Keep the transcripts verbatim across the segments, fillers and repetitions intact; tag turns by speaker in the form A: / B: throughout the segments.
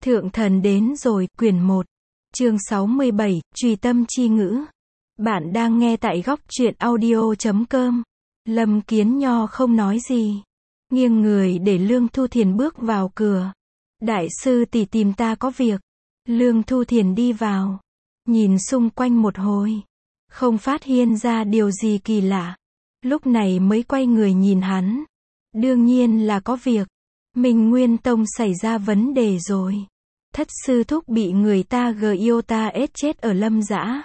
A: Thượng thần đến rồi, quyển một, chương sáu mươi bảy, Trùy tâm chi ngữ. Bạn đang nghe tại góc truyện audio chấm com. Lâm Kiến Nho không nói gì. Nghiêng người để Lương Thu Thiền bước vào cửa. Đại sư tỷ tìm ta có việc. Lương Thu Thiền đi vào. Nhìn xung quanh một hồi. Không phát hiện ra điều gì kỳ lạ. Lúc này mới quay người nhìn hắn. Đương nhiên là có việc. Minh Nguyên Tông xảy ra vấn đề rồi. Thất sư thúc bị người ta gio ta ết chết ở Lâm Dã.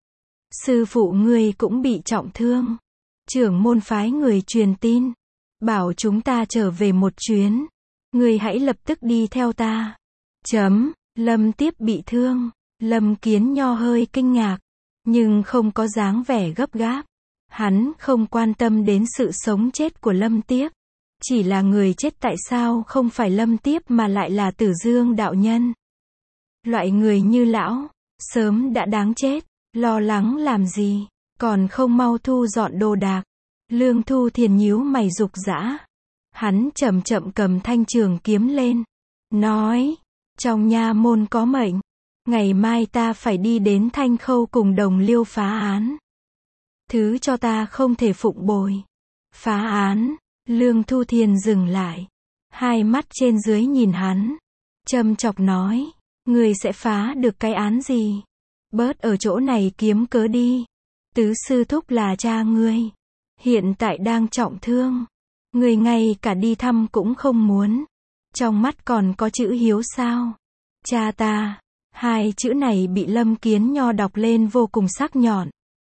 A: Sư phụ ngươi cũng bị trọng thương. Trưởng môn phái người truyền tin. Bảo chúng ta trở về một chuyến. Ngươi hãy lập tức đi theo ta. Chấm, Lâm Tiếp bị thương. Lâm Kiến Nho hơi kinh ngạc. Nhưng không có dáng vẻ gấp gáp. Hắn không quan tâm đến sự sống chết của Lâm Tiếp. Chỉ là người chết tại sao không phải Lâm Tiếp mà lại là Tử Dương đạo nhân. Loại người như lão, sớm đã đáng chết, lo lắng làm gì, còn không mau thu dọn đồ đạc. Lương Thu Thiền nhíu mày rục rã. Hắn chậm chậm cầm thanh trường kiếm lên. Nói, trong nha môn có mệnh. Ngày mai ta phải đi đến Thanh Khâu cùng Đồng Liêu phá án. Thứ cho ta không thể phụng bồi. Phá án. Lương Thu Thiền dừng lại. Hai mắt trên dưới nhìn hắn. Châm chọc nói. Ngươi sẽ phá được cái án gì? Bớt ở chỗ này kiếm cớ đi. Tứ sư thúc là cha ngươi. Hiện tại đang trọng thương. Ngươi ngay cả đi thăm cũng không muốn. Trong mắt còn có chữ hiếu sao? Cha ta. Hai chữ này bị Lâm Kiến Nho đọc lên vô cùng sắc nhọn.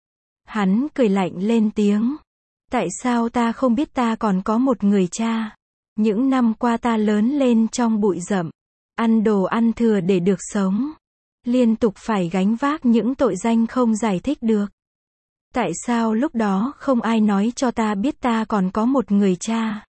A: Hắn cười lạnh lên tiếng. Tại sao ta không biết ta còn có một người cha? Những năm qua ta lớn lên trong bụi rậm. Ăn đồ ăn thừa để được sống. Liên tục phải gánh vác những tội danh không giải thích được. Tại sao lúc đó không ai nói cho ta biết ta còn có một người cha?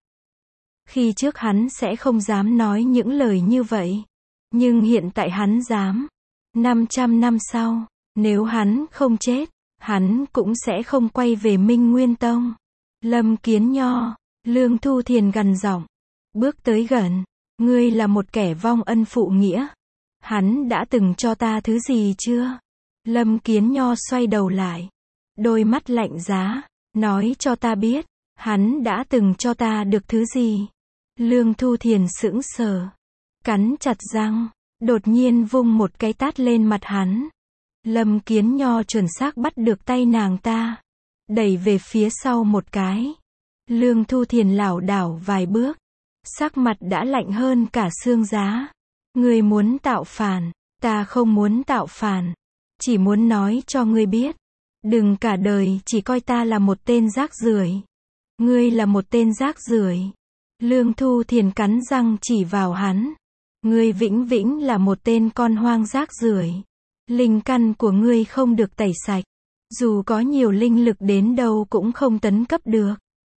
A: Khi trước hắn sẽ không dám nói những lời như vậy. Nhưng hiện tại hắn dám. năm trăm năm sau, nếu hắn không chết, hắn cũng sẽ không quay về Minh Nguyên Tông. Lâm Kiến Nho, Lương Thu Thiền gằn giọng, bước tới gần. Ngươi là một kẻ vong ân phụ nghĩa. Hắn đã từng cho ta thứ gì chưa? Lâm Kiến Nho xoay đầu lại. Đôi mắt lạnh giá. Nói cho ta biết. Hắn đã từng cho ta được thứ gì? Lương Thu Thiền sững sờ. Cắn chặt răng. Đột nhiên vung một cái tát lên mặt hắn. Lâm Kiến Nho chuẩn xác bắt được tay nàng ta. Đẩy về phía sau một cái. Lương Thu Thiền lảo đảo vài bước. Sắc mặt đã lạnh hơn cả xương giá. Ngươi muốn tạo phản, ta không muốn tạo phản. Chỉ muốn nói cho ngươi biết. Đừng cả đời chỉ coi ta là một tên rác rưởi. Ngươi là một tên rác rưởi. Lương Thu Thiền cắn răng chỉ vào hắn. Ngươi vĩnh vĩnh là một tên con hoang rác rưởi. Linh căn của ngươi không được tẩy sạch. Dù có nhiều linh lực đến đâu cũng không tấn cấp được.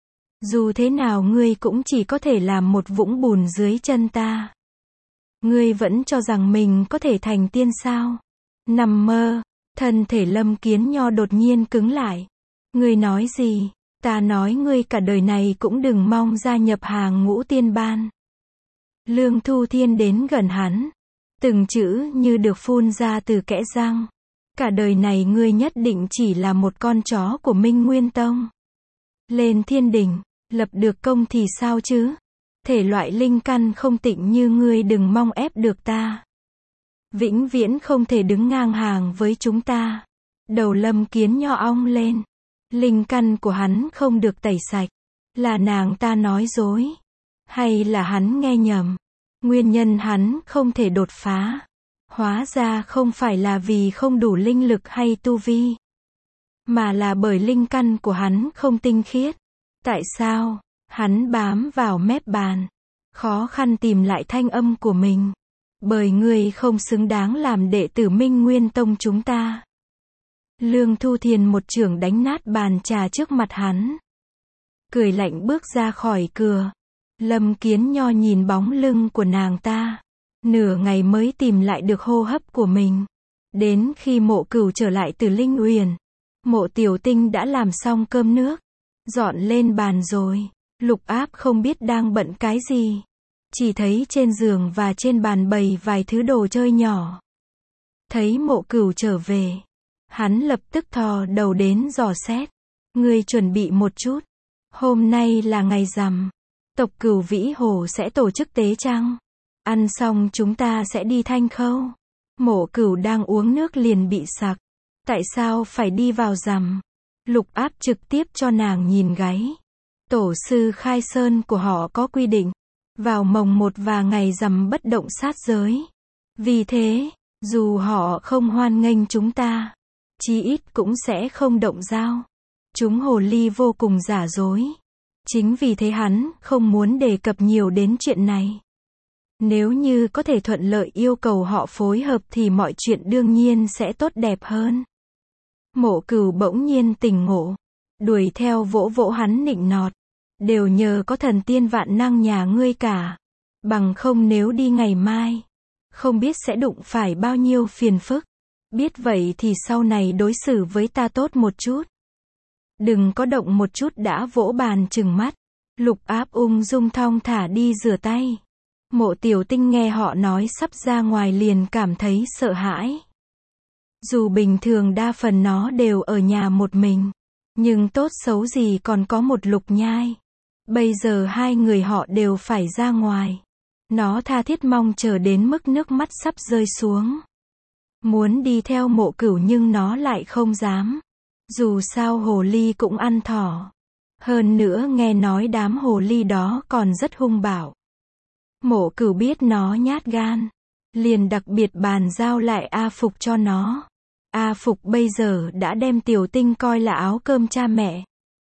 A: Dù thế nào ngươi cũng chỉ có thể làm một vũng bùn dưới chân ta. Ngươi vẫn cho rằng mình có thể thành tiên sao? Nằm mơ. Thân thể Lâm Kiến Nho đột nhiên cứng lại. Ngươi nói gì? Ta nói ngươi cả đời này cũng đừng mong gia nhập hàng ngũ tiên ban. Lương Thu Thiên đến gần hắn. Từng chữ như được phun ra từ kẽ răng. Cả đời này ngươi nhất định chỉ là một con chó của Minh Nguyên Tông. Lên thiên đỉnh, lập được công thì sao chứ? Thể loại linh căn không tịnh như ngươi đừng mong ép được ta. Vĩnh viễn không thể đứng ngang hàng với chúng ta. Đầu Lâm Kiến Nho ong lên. Linh căn của hắn không được tẩy sạch. Là nàng ta nói dối. Hay là hắn nghe nhầm. Nguyên nhân hắn không thể đột phá. Hóa ra không phải là vì không đủ linh lực hay tu vi. Mà là bởi linh căn của hắn không tinh khiết. Tại sao? Hắn bám vào mép bàn. Khó khăn tìm lại thanh âm của mình. Bởi ngươi không xứng đáng làm đệ tử Minh Nguyên Tông chúng ta. Lương Thu Thiền một chưởng đánh nát bàn trà trước mặt hắn. Cười lạnh bước ra khỏi cửa. Lâm Kiến Nho nhìn bóng lưng của nàng ta. Nửa ngày mới tìm lại được hô hấp của mình. Đến khi Mộ Cửu trở lại từ Linh Uyển. Mộ Tiểu Tinh đã làm xong cơm nước. Dọn lên bàn rồi. Lục Áp không biết đang bận cái gì. chỉ thấy trên giường và trên bàn bày vài thứ đồ chơi nhỏ. Thấy Mộ Cửu trở về, hắn lập tức thò đầu đến dò xét. Ngươi chuẩn bị một chút. Hôm nay là ngày rằm. Tộc Cửu Vĩ Hồ sẽ tổ chức tế trăng. Ăn xong chúng ta sẽ đi Thanh Khâu. Mộ Cửu đang uống nước liền bị sặc. Tại sao phải đi vào rằm? Lục Áp trực tiếp cho nàng nhìn gáy. Tổ sư Khai Sơn của họ có quy định. Vào mồng một và ngày rằm bất động sát giới. Vì thế, dù họ không hoan nghênh chúng ta, chí ít cũng sẽ không động dao. Chúng hồ ly vô cùng giả dối. Chính vì thế hắn không muốn đề cập nhiều đến chuyện này. Nếu như có thể thuận lợi yêu cầu họ phối hợp thì mọi chuyện đương nhiên sẽ tốt đẹp hơn. Mộ Cửu bỗng nhiên tỉnh ngộ, đuổi theo vỗ vỗ hắn nịnh nọt. Đều nhờ có thần tiên vạn năng nhà ngươi cả. Bằng không nếu đi ngày mai, không biết sẽ đụng phải bao nhiêu phiền phức. Biết vậy thì sau này đối xử với ta tốt một chút. Đừng có động một chút đã vỗ bàn trừng mắt. Lục Áp ung dung thong thả đi rửa tay. Mộ Tiểu Tinh nghe họ nói sắp ra ngoài liền cảm thấy sợ hãi. Dù bình thường đa phần nó đều ở nhà một mình, nhưng tốt xấu gì còn có một Lục Nhai. Bây giờ hai người họ đều phải ra ngoài. Nó tha thiết mong chờ đến mức nước mắt sắp rơi xuống. Muốn đi theo Mộ Cửu nhưng nó lại không dám. Dù sao hồ ly cũng ăn thỏ. Hơn nữa nghe nói đám hồ ly đó còn rất hung bạo. Mộ Cửu biết nó nhát gan, liền đặc biệt bàn giao lại A Phục cho nó. A Phục bây giờ đã đem Tiểu Tinh coi là áo cơm cha mẹ.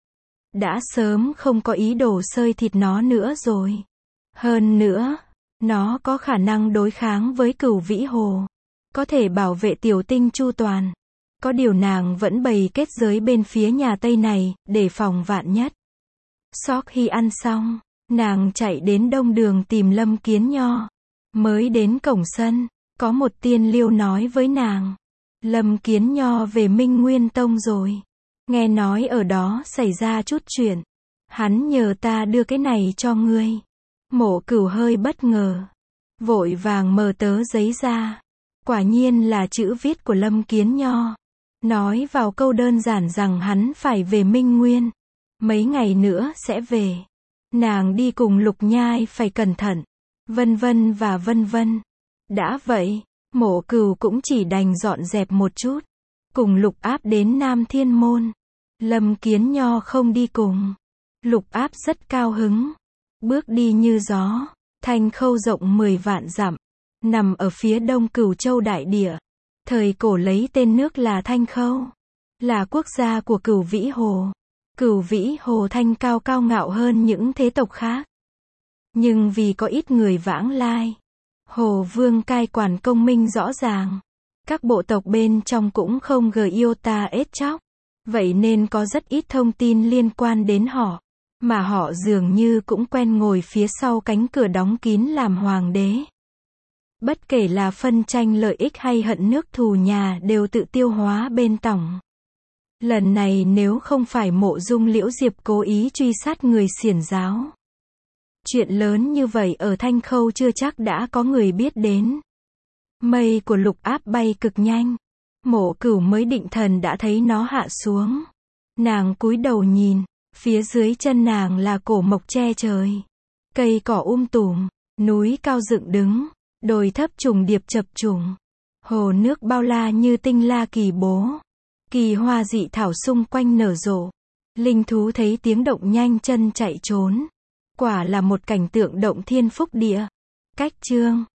A: Đã sớm không có ý đồ xơi thịt nó nữa rồi. Hơn nữa, nó có khả năng đối kháng với Cửu Vĩ Hồ. Có thể bảo vệ Tiểu Tinh chu toàn. Có điều nàng vẫn bày kết giới bên phía nhà Tây này, để phòng vạn nhất. Sau khi ăn xong, nàng chạy đến đông đường tìm Lâm Kiến Nho. Mới đến cổng sân, có một tiên liêu nói với nàng. Lâm Kiến Nho về Minh Nguyên Tông rồi. Nghe nói ở đó xảy ra chút chuyện. Hắn nhờ ta đưa cái này cho ngươi. Mộ Cửu hơi bất ngờ. Vội vàng mở tớ giấy ra. Quả nhiên là chữ viết của Lâm Kiến Nho. Nói vào câu đơn giản rằng hắn phải về Minh Nguyên. Mấy ngày nữa sẽ về. Nàng đi cùng Lục Nhai phải cẩn thận. Vân vân và vân vân. Đã vậy, Mộ Cửu cũng chỉ đành dọn dẹp một chút. Cùng Lục Áp đến Nam Thiên Môn. Lâm Kiến Nho không đi cùng. Lục Áp rất cao hứng. Bước đi như gió. Thanh Khâu rộng mười vạn dặm. Nằm ở phía đông Cửu Châu đại địa. Thời cổ lấy tên nước là Thanh Khâu. Là quốc gia của Cửu Vĩ Hồ. Cửu Vĩ Hồ thanh cao cao ngạo hơn những thế tộc khác. Nhưng vì có ít người vãng lai, Hồ Vương cai quản công minh rõ ràng. Các bộ tộc bên trong cũng không gờ yêu ta ết chóc. Vậy nên có rất ít thông tin liên quan đến họ. Mà họ dường như cũng quen ngồi phía sau cánh cửa đóng kín làm hoàng đế. Bất kể là phân tranh lợi ích hay hận nước thù nhà đều tự tiêu hóa bên tổng. Lần này nếu không phải Mộ Dung Liễu Diệp cố ý truy sát người xiển giáo. Chuyện lớn như vậy ở Thanh Khâu chưa chắc đã có người biết đến. Mây của Lục Áp bay cực nhanh. Mộ Cửu mới định thần đã thấy nó hạ xuống. Nàng cúi đầu nhìn, phía dưới chân nàng là cổ mộc che trời. Cây cỏ um tùm, núi cao dựng đứng, đồi thấp trùng điệp chập trùng. Hồ nước bao la như tinh la kỳ bố. Kỳ hoa dị thảo xung quanh nở rộ. Linh thú thấy tiếng động nhanh chân chạy trốn. Quả là một cảnh tượng động thiên phúc địa. Cách chương